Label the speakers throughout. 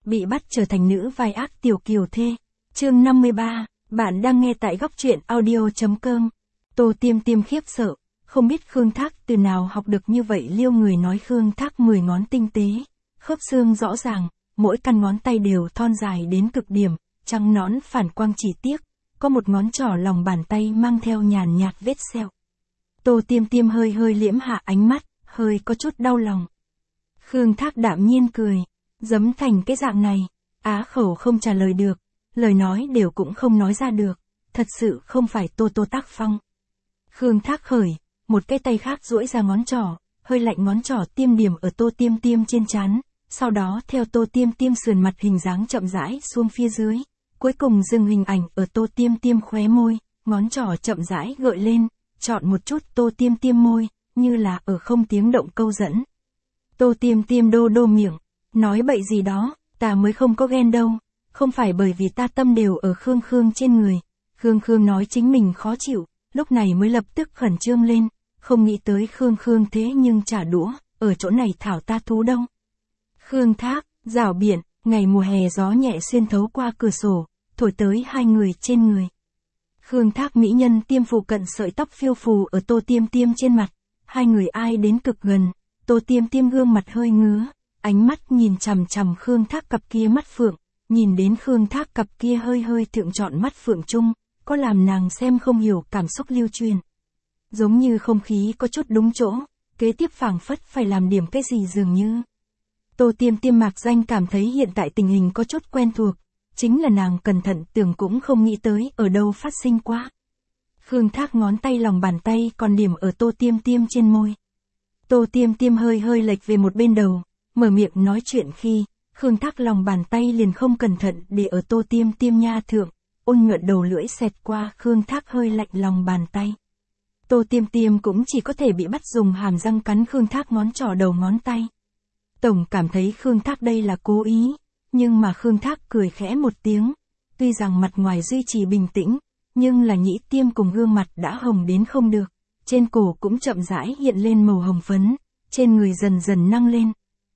Speaker 1: Bị bắt trở thành nữ vai ác tiểu kiều thê. Chương 53, bạn đang nghe tại góc truyện audio.com. Tô Tiêm Tiêm khiếp sợ, không biết Khương Thác từ nào học được như vậy. Liêu người nói Khương Thác 10 ngón tinh tế, khớp xương rõ ràng, mỗi căn ngón tay đều thon dài đến cực điểm, trắng nõn phản quang chỉ tiếc, có một ngón trỏ lòng bàn tay mang theo nhàn nhạt vết sẹo. Tô Tiêm Tiêm hơi hơi liễm hạ ánh mắt, hơi có chút đau lòng. Khương Thác đạm nhiên cười, dấm thành cái dạng này, á khẩu không trả lời được, lời nói đều cũng không nói ra được, thật sự không phải Tô tác phong. Khương Thác khởi, một cái tay khác duỗi ra ngón trỏ, hơi lạnh ngón trỏ tiêm điểm ở Tô Tiêm Tiêm trên trán, sau đó theo Tô Tiêm Tiêm sườn mặt hình dáng chậm rãi xuống phía dưới, cuối cùng dừng hình ảnh ở Tô Tiêm Tiêm khóe môi, ngón trỏ chậm rãi gợi lên, chọn một chút Tô Tiêm Tiêm môi, như là ở không tiếng động câu dẫn. Tô Tiêm Tiêm đô đô miệng, nói bậy gì đó, ta mới không có ghen đâu, không phải bởi vì ta tâm đều ở Khương trên người. Khương nói chính mình khó chịu, lúc này mới lập tức khẩn trương lên, không nghĩ tới Khương thế nhưng trả đũa, ở chỗ này thảo ta thú đâu. Khương Thác, rảo biển, ngày mùa hè gió nhẹ xuyên thấu qua cửa sổ, thổi tới hai người trên người. Khương Thác mỹ nhân tiêm phụ cận sợi tóc phiêu phù ở Tô Tiêm Tiêm trên mặt, hai người ai đến cực gần, Tô Tiêm Tiêm gương mặt hơi ngứa, ánh mắt nhìn chằm chằm Khương Thác cặp kia mắt phượng, nhìn đến Khương Thác cặp kia hơi hơi thượng trọn mắt phượng trung, có làm nàng xem không hiểu cảm xúc lưu truyền. Giống như không khí có chút đúng chỗ, kế tiếp phảng phất phải làm điểm cái gì dường như. Tô Tiêm Tiêm mạc danh cảm thấy hiện tại tình hình có chút quen thuộc, chính là nàng cẩn thận tưởng cũng không nghĩ tới ở đâu phát sinh qua. Khương Thác ngón tay lòng bàn tay còn điểm ở Tô Tiêm Tiêm trên môi. Tô Tiêm Tiêm hơi hơi lệch về một bên đầu, mở miệng nói chuyện khi, Khương Thác lòng bàn tay liền không cẩn thận để ở Tô Tiêm Tiêm nha thượng, ôn nhuận đầu lưỡi xẹt qua Khương Thác hơi lạnh lòng bàn tay. Tô Tiêm Tiêm cũng chỉ có thể bị bắt dùng hàm răng cắn Khương Thác ngón trỏ đầu ngón tay. Tổng cảm thấy Khương Thác đây là cố ý, nhưng mà Khương Thác cười khẽ một tiếng, tuy rằng mặt ngoài duy trì bình tĩnh, nhưng là nhĩ tiêm cùng gương mặt đã hồng đến không được, trên cổ cũng chậm rãi hiện lên màu hồng phấn, trên người dần dần nâng lên.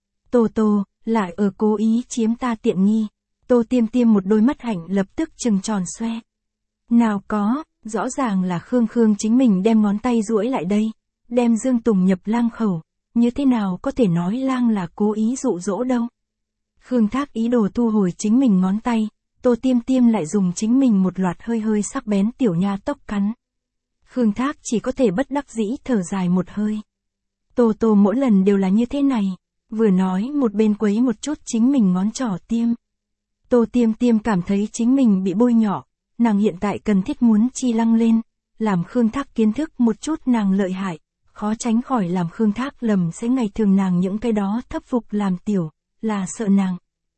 Speaker 1: Tô, lại ở cố ý chiếm ta tiện nghi. Tô Tiêm Tiêm một đôi mắt hạnh lập tức trừng tròn xoe. Nào có, rõ ràng là Khương chính mình đem ngón tay duỗi lại đây, đem Dương Tùng nhập lang khẩu, như thế nào có thể nói lang là cố ý dụ dỗ đâu. Khương Thác ý đồ thu hồi chính mình ngón tay, Tô Tiêm Tiêm lại dùng chính mình một loạt hơi hơi sắc bén tiểu nha tóc cắn. Khương Thác chỉ có thể bất đắc dĩ thở dài một hơi. Tô mỗi lần đều là như thế này, vừa nói một bên quấy một chút chính mình ngón trỏ tiêm. Tô Tiêm Tiêm cảm thấy chính mình bị bôi nhọ, nàng hiện tại cần thiết muốn chi lăng lên, làm Khương Thác kiến thức một chút nàng lợi hại, khó tránh khỏi làm Khương Thác lầm sẽ ngày thường nàng những cái đó thấp phục làm tiểu, là sợ nàng.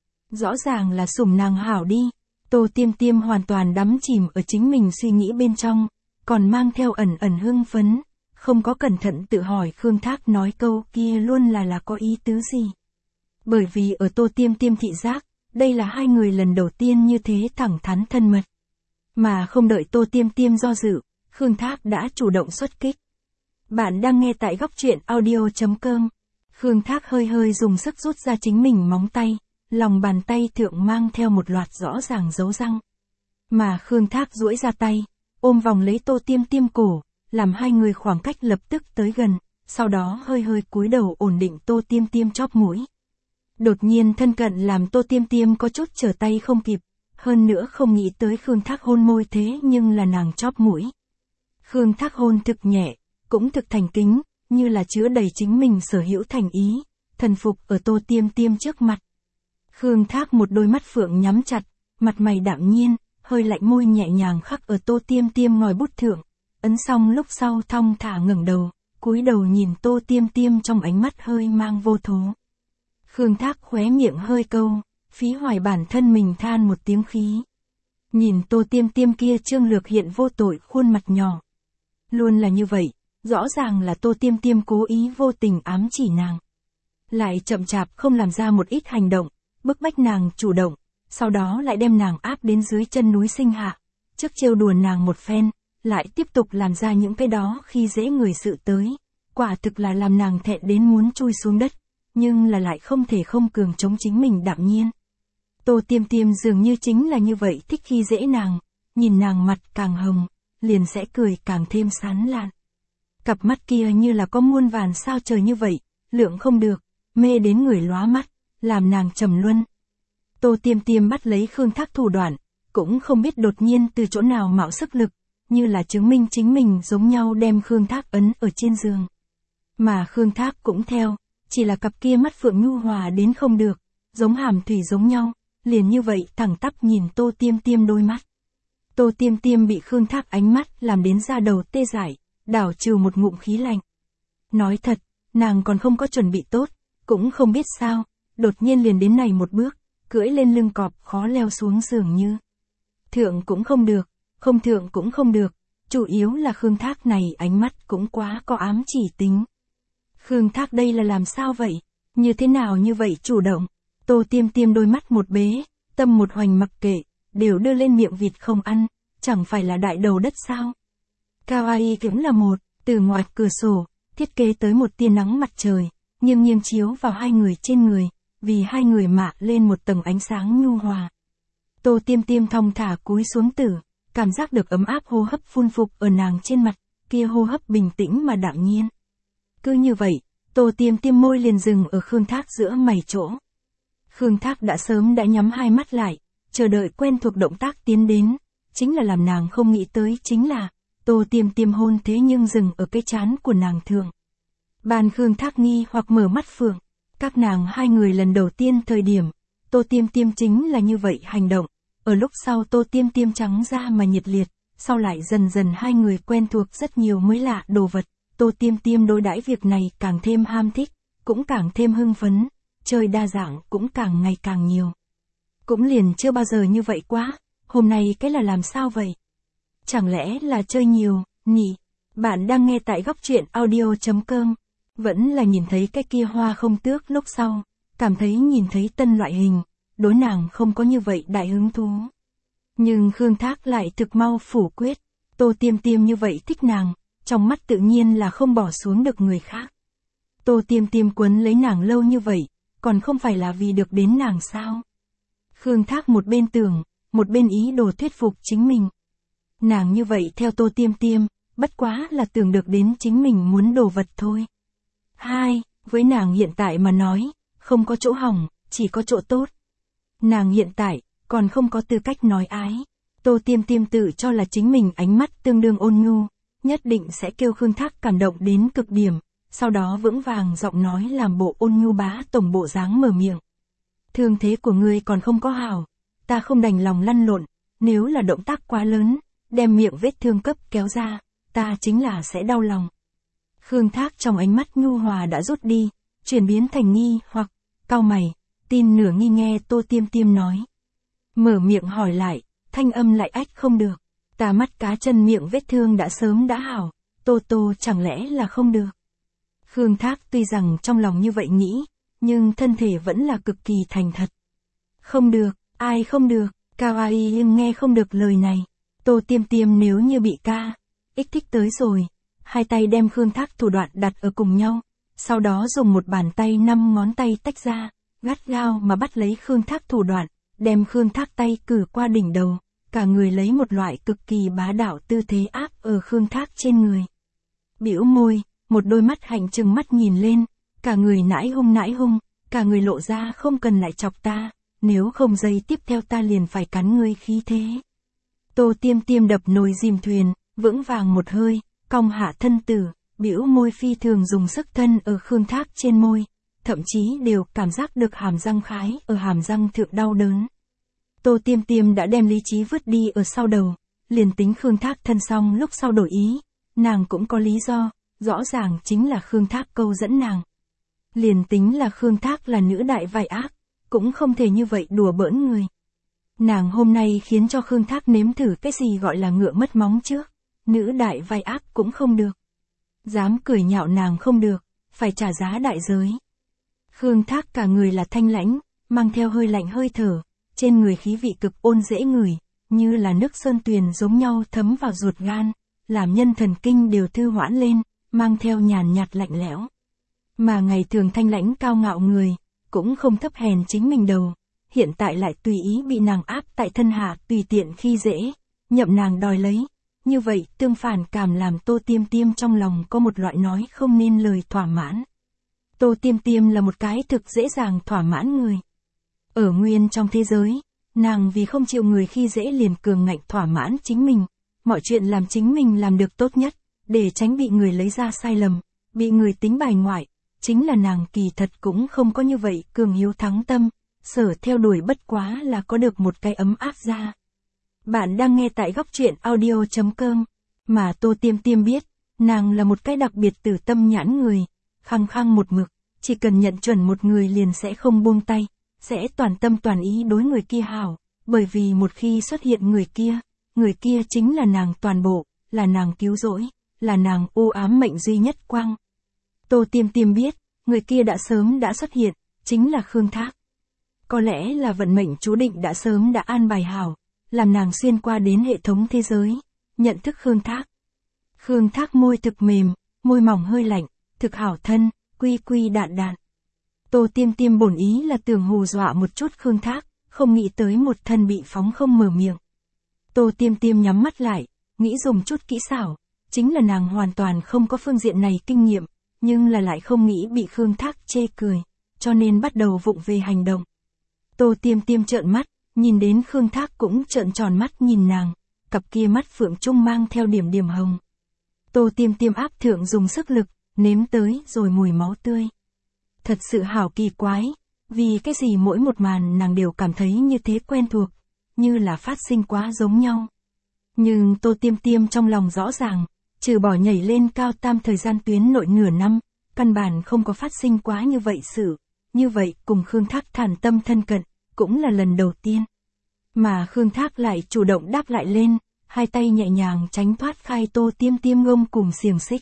Speaker 1: Rõ ràng là sủng nàng hảo đi, Tô Tiêm Tiêm hoàn toàn đắm chìm ở chính mình suy nghĩ bên trong, còn mang theo ẩn hưng phấn, không có cẩn thận tự hỏi Khương Thác nói câu kia luôn là có ý tứ gì. Bởi vì ở Tô Tiêm Tiêm thị giác, đây là hai người lần đầu tiên như thế thẳng thắn thân mật. Mà không đợi Tô Tiêm Tiêm do dự, Khương Thác đã chủ động xuất kích. Bạn đang nghe tại góc truyện audio.com. Khương Thác hơi hơi dùng sức rút ra chính mình móng tay, lòng bàn tay thượng mang theo một loạt rõ ràng dấu răng. Mà Khương Thác duỗi ra tay, ôm vòng lấy Tô Tiêm Tiêm cổ, làm hai người khoảng cách lập tức tới gần, sau đó hơi hơi cúi đầu ổn định Tô Tiêm Tiêm chóp mũi. Đột nhiên thân cận làm Tô Tiêm Tiêm có chút trở tay không kịp, hơn nữa không nghĩ tới Khương Thác hôn môi thế nhưng là nàng chóp mũi. Khương Thác hôn thực nhẹ, cũng thực thành kính, như là chứa đầy chính mình sở hữu thành ý, thần phục ở Tô Tiêm Tiêm trước mặt. Khương Thác một đôi mắt phượng nhắm chặt, mặt mày đạm nhiên, hơi lạnh môi nhẹ nhàng khắc ở Tô Tiêm Tiêm ngòi bút thượng, ấn xong lúc sau thong thả ngẩng đầu, cúi đầu nhìn Tô Tiêm Tiêm trong ánh mắt hơi mang vô thố. Khương Thác khóe miệng hơi câu, phí hoài bản thân mình than một tiếng khí. Nhìn Tô Tiêm Tiêm kia trương lược hiện vô tội khuôn mặt nhỏ. Luôn là như vậy, rõ ràng là Tô Tiêm Tiêm cố ý vô tình ám chỉ nàng. Lại chậm chạp không làm ra một ít hành động, bức bách nàng chủ động, sau đó lại đem nàng áp đến dưới chân núi sinh hạ, trước trêu đùa nàng một phen, lại tiếp tục làm ra những cái đó khi dễ người sự tới, quả thực là làm nàng thẹn đến muốn chui xuống đất, nhưng là lại không thể không cường chống chính mình đạm nhiên. Tô Tiêm Tiêm dường như chính là như vậy, thích khi dễ nàng, nhìn nàng mặt càng hồng, liền sẽ cười càng thêm sán lạn. Cặp mắt kia như là có muôn vàn sao trời như vậy, lượng không được, mê đến người lóa mắt, làm nàng trầm luân. Tô Tiêm Tiêm bắt lấy Khương Thác thủ đoạn, cũng không biết đột nhiên từ chỗ nào mạo sức lực, như là chứng minh chính mình giống nhau đem Khương Thác ấn ở trên giường. Mà Khương Thác cũng theo, chỉ là cặp kia mắt phượng nhu hòa đến không được, giống hàm thủy giống nhau, liền như vậy thẳng tắp nhìn Tô Tiêm Tiêm đôi mắt. Tô Tiêm Tiêm bị Khương Thác ánh mắt làm đến da đầu tê dại, đảo trừ một ngụm khí lạnh. Nói thật, nàng còn không có chuẩn bị tốt, cũng không biết sao, đột nhiên liền đến này một bước, cưỡi lên lưng cọp khó leo xuống giường như. Thượng cũng không được, không thượng cũng không được, chủ yếu là Khương Thác này ánh mắt cũng quá có ám chỉ tính. Khương Thác đây là làm sao vậy? Như thế nào như vậy chủ động? Tô Tiêm Tiêm đôi mắt một bế, tâm một hoành mặc kệ, đều đưa lên miệng vịt không ăn, chẳng phải là đại đầu đất sao? Kawaii cũng là một, từ ngoài cửa sổ, thiết kế tới một tia nắng mặt trời, nghiêng chiếu vào hai người trên người, vì hai người mạ lên một tầng ánh sáng nhu hòa. Tô Tiêm Tiêm thong thả cúi xuống tử, cảm giác được ấm áp hô hấp phun phục ở nàng trên mặt, kia hô hấp bình tĩnh mà đạm nhiên. Cứ như vậy, Tô Tiêm Tiêm môi liền dừng ở Khương Thác giữa mày chỗ. Khương Thác đã sớm đã nhắm hai mắt lại, chờ đợi quen thuộc động tác tiến đến, chính là làm nàng không nghĩ tới chính là, Tô Tiêm Tiêm hôn thế nhưng dừng ở cái trán của nàng thượng. Bàn Khương Thác nghi hoặc mở mắt phượng, các nàng hai người lần đầu tiên thời điểm, Tô Tiêm Tiêm chính là như vậy hành động, ở lúc sau Tô Tiêm Tiêm trắng ra mà nhiệt liệt, sau lại dần dần hai người quen thuộc rất nhiều mới lạ đồ vật, Tô Tiêm Tiêm đối đãi việc này càng thêm ham thích, cũng càng thêm hưng phấn, chơi đa dạng cũng càng ngày càng nhiều. Cũng liền chưa bao giờ như vậy quá, hôm nay cái là làm sao vậy? Chẳng lẽ là chơi nhiều, nhỉ? Bạn đang nghe tại góc truyện audio.com, vẫn là nhìn thấy cái kia hoa không tước lúc sau, cảm thấy nhìn thấy tân loại hình, đối nàng không có như vậy đại hứng thú. Nhưng Khương Thác lại thực mau phủ quyết, Tô Tiêm Tiêm như vậy thích nàng, trong mắt tự nhiên là không bỏ xuống được người khác. Tô Tiêm Tiêm quấn lấy nàng lâu như vậy, còn không phải là vì được đến nàng sao? Khương Thác một bên tưởng, một bên ý đồ thuyết phục chính mình. Nàng như vậy theo Tô Tiêm Tiêm, bất quá là tưởng được đến chính mình muốn đồ vật thôi. Hai, với nàng hiện tại mà nói, không có chỗ hỏng, chỉ có chỗ tốt. Nàng hiện tại, còn không có tư cách nói ái. Tô Tiêm Tiêm tự cho là chính mình ánh mắt tương đương ôn nhu, nhất định sẽ kêu Khương Thác cảm động đến cực điểm, sau đó vững vàng giọng nói làm bộ ôn nhu bá tổng bộ dáng mở miệng. Thương thế của ngươi còn không có hảo, ta không đành lòng lăn lộn, nếu là động tác quá lớn, đem miệng vết thương cấp kéo ra, ta chính là sẽ đau lòng. Khương Thác trong ánh mắt nhu hòa đã rút đi, chuyển biến thành nghi hoặc, cau mày, tin nửa nghi nghe Tô Tiêm Tiêm nói. Mở miệng hỏi lại, thanh âm lại ách không được, ta mắt cá chân miệng vết thương đã sớm đã hảo, Tô chẳng lẽ là không được. Khương Thác tuy rằng trong lòng như vậy nghĩ, nhưng thân thể vẫn là cực kỳ thành thật. Không được, ai không được, Kawaii nghe không được lời này. Tô Tiêm Tiêm nếu như bị ích thích tới rồi, hai tay đem Khương Thác thủ đoạn đặt ở cùng nhau, sau đó dùng một bàn tay 5 ngón tay tách ra, gắt gao mà bắt lấy Khương Thác thủ đoạn, đem Khương Thác tay cử qua đỉnh đầu, cả người lấy một loại cực kỳ bá đạo tư thế áp ở Khương Thác trên người. Bĩu môi, một đôi mắt hạnh trừng mắt nhìn lên, cả người nãi hung, cả người lộ ra không cần lại chọc ta, nếu không giây tiếp theo ta liền phải cắn ngươi khí thế. Tô Tiêm Tiêm đập nồi dìm thuyền, vững vàng một hơi, cong hạ thân tử, bĩu môi phi thường dùng sức thân ở Khương Thác trên môi, thậm chí đều cảm giác được hàm răng khái ở hàm răng thượng đau đớn. Tô Tiêm Tiêm đã đem lý trí vứt đi ở sau đầu, liền tính Khương Thác thân xong lúc sau đổi ý, nàng cũng có lý do, rõ ràng chính là Khương Thác câu dẫn nàng. Liền tính là Khương Thác là nữ đại vai ác, cũng không thể như vậy đùa bỡn người. Nàng hôm nay khiến cho Khương Thác nếm thử cái gì gọi là ngựa mất móng trước, nữ đại vai ác cũng không được. Dám cười nhạo nàng không được, phải trả giá đại giới. Khương Thác cả người là thanh lãnh, mang theo hơi lạnh hơi thở, trên người khí vị cực ôn dễ ngửi, như là nước sơn tuyền giống nhau thấm vào ruột gan, làm nhân thần kinh đều thư hoãn lên, mang theo nhàn nhạt lạnh lẽo. Mà ngày thường thanh lãnh cao ngạo người, cũng không thấp hèn chính mình đầu, hiện tại lại tùy ý bị nàng áp tại thân hạ tùy tiện khi dễ, nhậm nàng đòi lấy. Như vậy tương phản cảm làm Tô Tiêm Tiêm trong lòng có một loại nói không nên lời thỏa mãn. Tô Tiêm Tiêm là một cái thực dễ dàng thỏa mãn người. Ở nguyên trong thế giới, nàng vì không chịu người khi dễ liền cường ngạnh thỏa mãn chính mình, mọi chuyện làm chính mình làm được tốt nhất, để tránh bị người lấy ra sai lầm, bị người tính bài ngoại. Chính là nàng kỳ thật cũng không có như vậy cường hiếu thắng tâm, sở theo đuổi bất quá là có được một cái ấm áp ra. Bạn đang nghe tại góc truyện audio.com, mà Tô Tiêm Tiêm biết, nàng là một cái đặc biệt tử tâm nhãn người, khăng khăng một mực, chỉ cần nhận chuẩn một người liền sẽ không buông tay, sẽ toàn tâm toàn ý đối người kia hảo, bởi vì một khi xuất hiện người kia chính là nàng toàn bộ, là nàng cứu rỗi, là nàng u ám mệnh duy nhất quang. Tô Tiêm Tiêm biết, người kia đã sớm đã xuất hiện, chính là Khương Thác. Có lẽ là vận mệnh chú định đã sớm đã an bài hảo, làm nàng xuyên qua đến hệ thống thế giới, nhận thức Khương Thác. Khương Thác môi thực mềm, môi mỏng hơi lạnh, thực hảo thân, quy quy đạn đạn. Tô Tiêm Tiêm bổn ý là tưởng hù dọa một chút Khương Thác, không nghĩ tới một thân bị phóng không mở miệng. Tô Tiêm Tiêm nhắm mắt lại, nghĩ dùng chút kỹ xảo, chính là nàng hoàn toàn không có phương diện này kinh nghiệm, nhưng là lại không nghĩ bị Khương Thác chê cười, cho nên bắt đầu vụng về hành động. Tô Tiêm Tiêm trợn mắt, nhìn đến Khương Thác cũng trợn tròn mắt nhìn nàng, cặp kia mắt phượng trung mang theo điểm điểm hồng. Tô Tiêm Tiêm áp thượng dùng sức lực, nếm tới rồi mùi máu tươi. Thật sự hảo kỳ quái, vì cái gì mỗi một màn nàng đều cảm thấy như thế quen thuộc, như là phát sinh quá giống nhau. Nhưng Tô Tiêm Tiêm trong lòng rõ ràng, trừ bỏ nhảy lên cao tam thời gian tuyến nội nửa năm, căn bản không có phát sinh quá như vậy sự, như vậy cùng Khương Thác thản tâm thân cận, cũng là lần đầu tiên. Mà Khương Thác lại chủ động đáp lại lên, hai tay nhẹ nhàng tránh thoát khai Tô Tiêm Tiêm ngông cùng xiềng xích.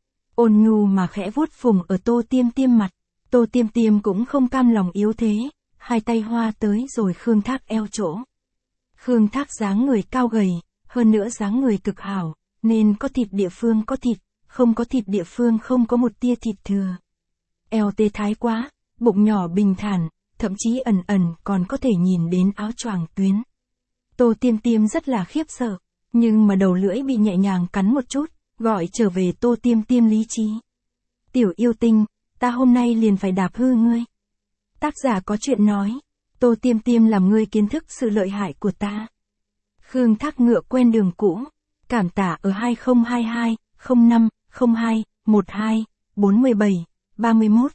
Speaker 1: Ôn nhu mà khẽ vuốt phùng ở Tô Tiêm Tiêm mặt, Tô Tiêm Tiêm cũng không cam lòng yếu thế, hai tay hoa tới rồi Khương Thác eo chỗ. Khương Thác dáng người cao gầy, hơn nữa dáng người cực hảo, nên có thịt địa phương có thịt, không có thịt địa phương không có một tia thịt thừa. Eo tê thái quá, bụng nhỏ bình thản, thậm chí ẩn ẩn còn có thể nhìn đến áo choàng tuyến. Tô Tiêm Tiêm rất là khiếp sợ, nhưng mà đầu lưỡi bị nhẹ nhàng cắn một chút, gọi trở về Tô Tiêm Tiêm lý trí. Tiểu yêu tinh, ta hôm nay liền phải đạp hư ngươi. Tác giả có chuyện nói, Tô Tiêm Tiêm làm ngươi kiến thức sự lợi hại của ta. Khương Thác ngựa quen đường cũ, cảm tạ ở 2022, 05, 02, 12, 47, 31,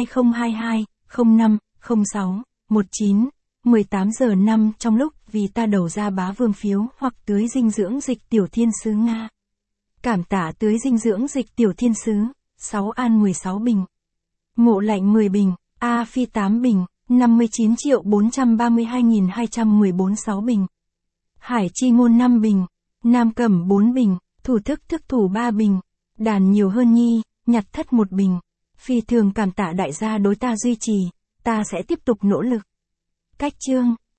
Speaker 1: 2022, 05, 06, 19, 18 giờ 5 trong lúc vì ta đầu ra bá vương phiếu hoặc tưới dinh dưỡng dịch tiểu thiên sứ Nga. Cảm tạ tưới dinh dưỡng dịch tiểu thiên sứ, 6 an 16 bình. Mộ lạnh 10 bình, A Phi 8 bình, 59.432.214 6 bình. Hải Chi Ngôn 5 bình, Nam Cẩm 4 bình, Thủ Thức Thức Thủ 3 bình, Đàn Nhiều Hơn Nhi, Nhặt Thất 1 bình. Phi thường cảm tạ đại gia đối ta duy trì, ta sẽ tiếp tục nỗ lực. Cách chương